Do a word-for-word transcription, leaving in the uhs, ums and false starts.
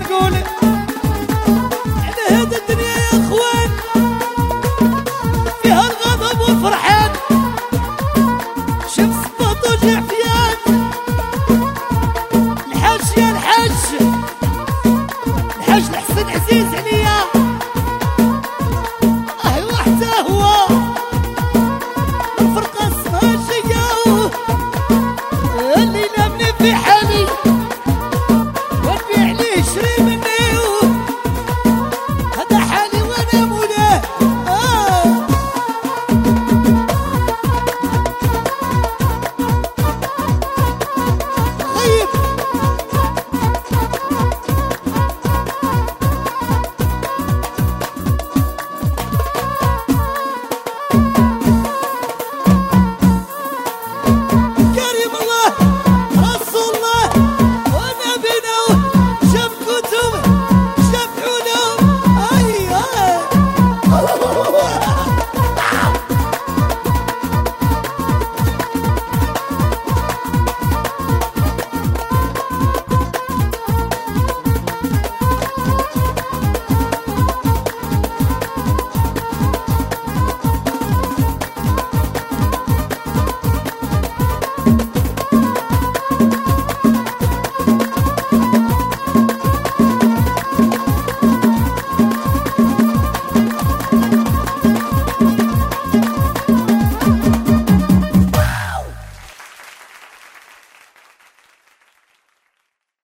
نقول على هذا الدنيا يا اخوان فيها الغضب والفرحان، شمس بط وجعفيان، الحاج يا الحاج الحاج الحسن عزيز عليا اه وحده هو الفرقة اسمها جيا اللي نبني في حاجة